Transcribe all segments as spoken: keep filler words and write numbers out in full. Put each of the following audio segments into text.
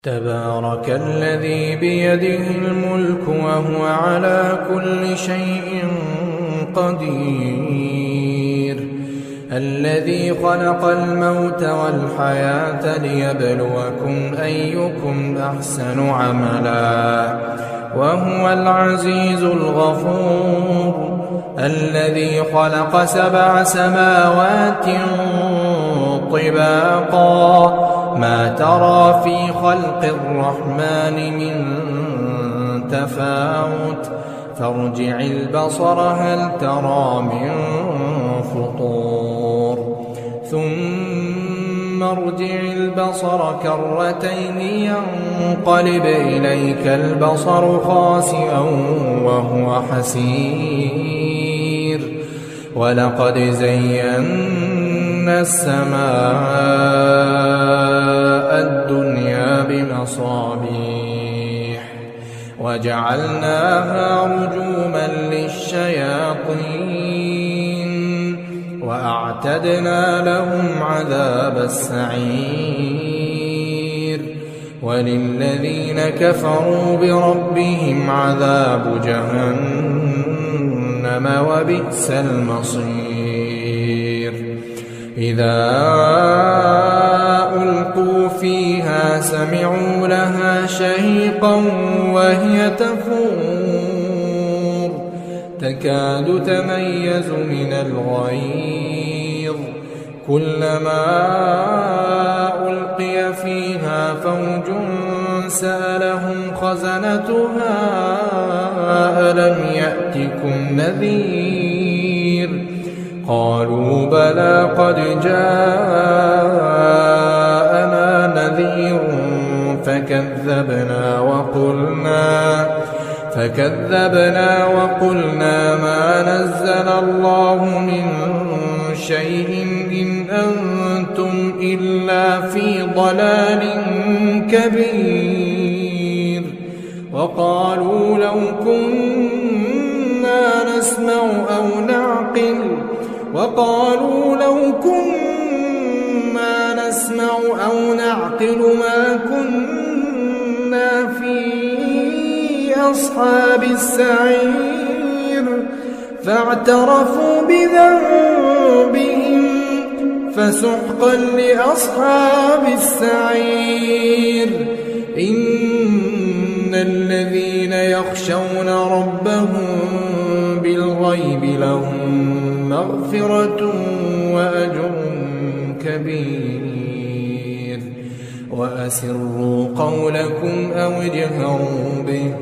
تبارك الذي بيده الملك وهو على كل شيء قدير، الذي خلق الموت والحياة ليبلوكم أيكم أحسن عملا، وهو العزيز الغفور، الذي خلق سبع سماوات طباقا، ما ترى في خلق الرحمن من تفاوت، فارجع البصر هل ترى من فطور، ثم ارجع البصر كرتين ينقلب إليك البصر خاسئا وهو حسير، ولقد زينا السماء الدنيا بمصابيح وجعلناها رجوما للشياطين، وأعتدنا لهم عذاب السعير، وللذين كفروا بربهم عذاب جهنم وبئس المصير. إذا ألقوا فيها سمعوا لها شهيقا وهي تفور، تكاد تميز من الغيظ، كلما ألقي فيها فوج سألهم خزنتها ألم يأتكم نذير، قالوا بلى قد جاءنا نذير فكذبنا وقلنا فكذبنا وقلنا ما نزل الله من شيء إن أنتم إلا في ضلال كبير، وقالوا لو كنا نسمع أو نعقل وقالوا لو كنا نسمع أو نعقل ما كنا في أصحاب السعير، فاعترفوا بذنبهم فسحقا لأصحاب السعير. إن الذين يخشون ربهم بالغيب لهم مغفرة وأجر كبير، وأسروا قولكم أو اجهروا به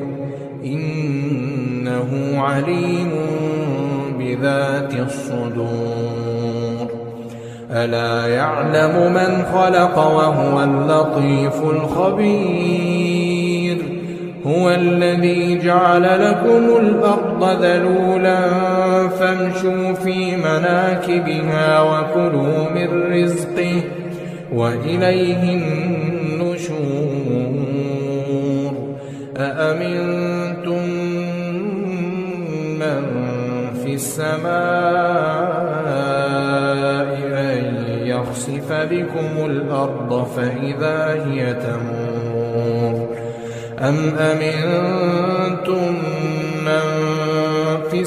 إنه عليم بذات الصدور. ألا يعلم من خلق وهو اللطيف الخبير، هو الذي جعل لكم الأرض ذلولا فامشوا في مناكبها وكلوا من رزقه وإليه النشور. أأمنتم من في السماء أن يخسف بكم الأرض فإذا هي تمور، أم أمنتم من في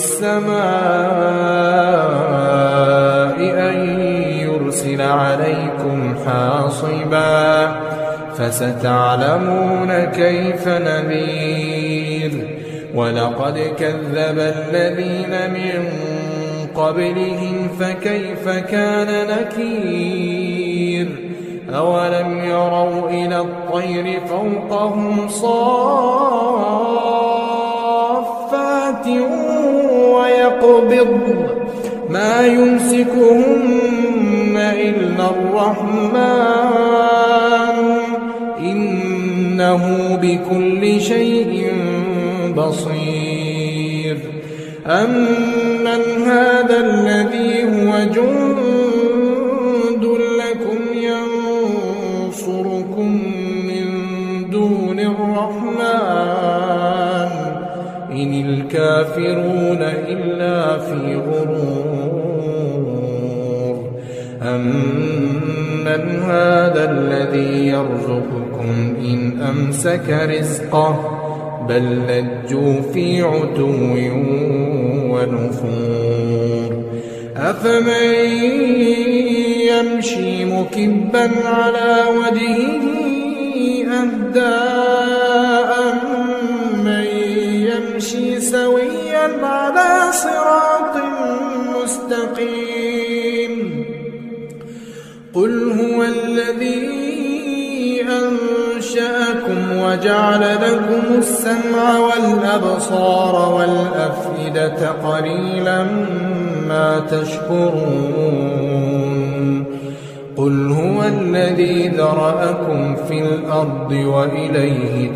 السماء أن يرسل عليكم حاصبا، فستعلمون كيف نذير. ولقد كذب الذين من قبلهم فكيف كان نكير، أولم يروا إلى الطير فوقهم صافات ويقبضن ما يمسكهن إلا الرحمن إنه بكل شيء بصير. أمن هذا الذي هو جند لكم ينصركم من دون الرحمن إن الكافرون إلا في غرور. أمن من هذا الذي يرزقكم إن أمسك رزقه بل لجوا في عتو ونفور أفمن يمشي مكبا على وجهه أهدى أمن يمشي سويا على صراط مستقيم قل هو الذي أنشأكم وجعل لكم السمع والأبصار والأفئدة قليلا ما تشكرون قل هو الذي ذرأكم في الأرض وإليه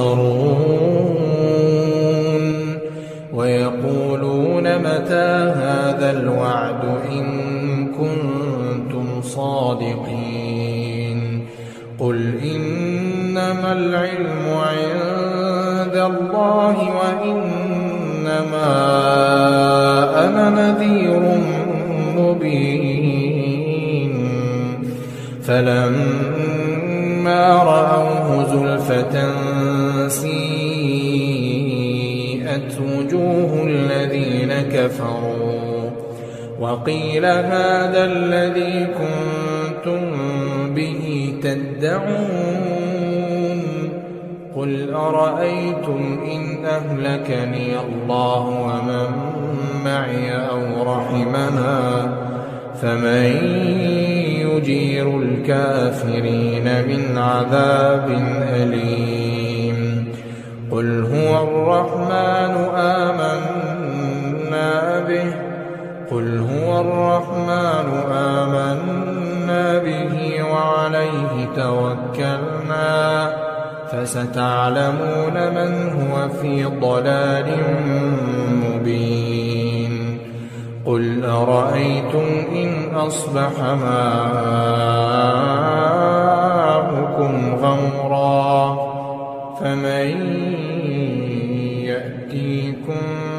تحشرون ويقولون متى هذا الوعد إن كنتم صادقين قل إنما العلم عند الله وإنما أنا نذير مبين فلما رأوه زلفة سيئت وجوه الذين كفروا وقيل هذا الذي كنتم به تدعون قل أرأيتم إن أهلكني الله ومن معي أو رحمنا فمن يجير الكافرين من عذاب أليم قل هو الرحمن آمنا به قل هو الرحمن آمنا به وعليه توكلنا فستعلمون من هو في ضلال مبين قل أرأيتم إن أصبح ماؤكم غورا فمن يأتيكم